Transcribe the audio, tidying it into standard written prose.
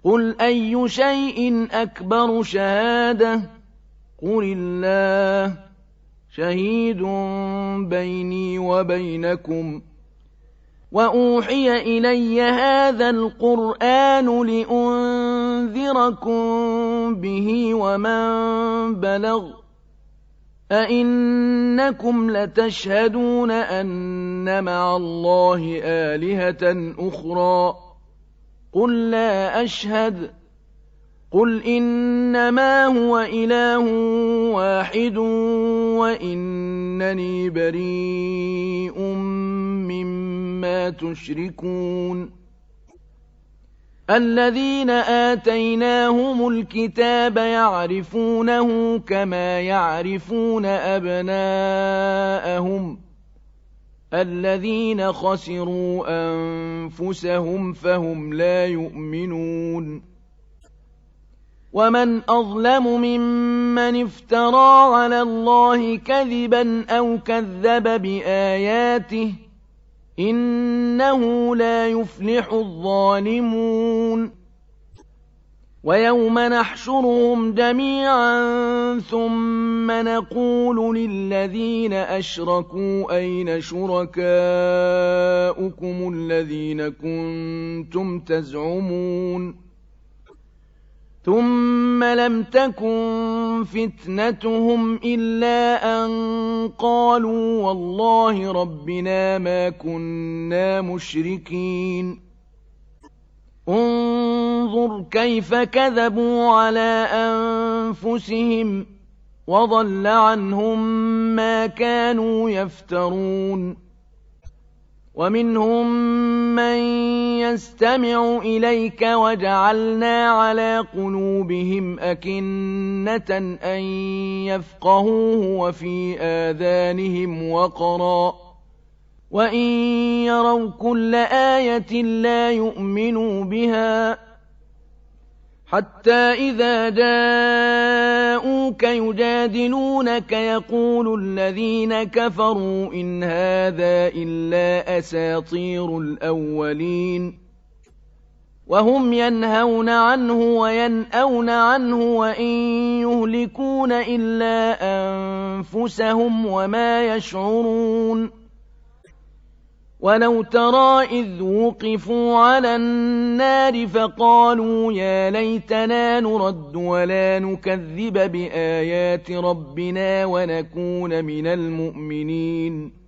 قُلْ أَيُّ شَيْءٍ أَكْبَرُ شَهَادَةً قُلِ اللَّهُ شَهِيدٌ بَيْنِي وَبَيْنَكُمْ وَأُوحِيَ إِلَيَّ هَٰذَا الْقُرْآنُ لِأُنذِرَكُم بِهِ وَمَن بَلَغَ أَئِنَّكُمْ لَتَشْهَدُونَ أَنَّ مَعَ اللَّهِ آلِهَةً أُخْرَىٰ قُل لَّا أَشْهَدُ قُلْ إِنَّمَا هُوَ إِلَٰهٌ وَاحِدٌ وَإِنَّنِي بَرِيءٌ مِّمَّا تُشْرِكُونَ الَّذِينَ آتَيْنَاهُمُ الْكِتَابَ يَعْرِفُونَهُ كَمَا يَعْرِفُونَ أَبْنَاءَهُمُ الَّذِينَ خَسِرُوا أَنفُسَهُمْ فَهُمْ لَا يُؤْمِنُونَ وَمَنْ أَظْلَمُ مِمَّنِ افْتَرَىٰ عَلَى اللَّهِ كَذِبًا أَوْ كَذَّبَ بِآيَاتِهِ ۚ إِنَّهُ لَا يُفْلِحُ الظَّالِمُونَ وَيَوْمَ نَحْشُرُهُمْ جَمِيعًا ثُمَّ نَقُولُ لِلَّذِينَ أَشْرَكُوا أَيْنَ شُرَكَاؤُكُمُ الَّذِينَ كُنتُمْ تَزْعُمُونَ ثُمَّ لَمْ تَكُن فِتْنَتُهُمْ إِلَّا أَن قَالُوا وَاللَّهِ رَبِّنَا مَا كُنَّا مُشْرِكِينَ انظُرْ كَيْفَ كَذَبُوا عَلَىٰ أَنفُسِهِمْ وَضَلَّ عَنْهُم مَّا كَانُوا يَفْتَرُونَ وَمِنْهُم مَّن يَسْتَمِعُ إِلَيْكَ وَجَعَلْنَا عَلَىٰ قُلُوبِهِمْ أَكِنَّةً أَن يَفْقَهُوهُ وَفِي آذَانِهِمْ وَقْرًا ۚ وَإِن يَرَوْا كُلَّ آيَةٍ لَّا يُؤْمِنُوا بِهَا حَتَّىٰ إِذَا جَاءُوكَ يُجَادِلُونَكَ يَقُولُ الَّذِينَ كَفَرُوا إِنْ هَٰذَا إِلَّا أَسَاطِيرُ الْأَوَّلِينَ وَهُمْ يَنْهَوْنَ عَنْهُ وَيَنْأَوْنَ عَنْهُ وَإِن يُهْلِكُونَ إِلَّا أَنفُسَهُمْ وَمَا يَشْعُرُونَ وَلَوْ تَرَىٰ إِذْ وُقِفُوا عَلَى النَّارِ فَقَالُوا يَا لَيْتَنَا نُرَدُّ وَلَا نُكَذِّبَ بِآيَاتِ رَبِّنَا وَنَكُونَ مِنَ الْمُؤْمِنِينَ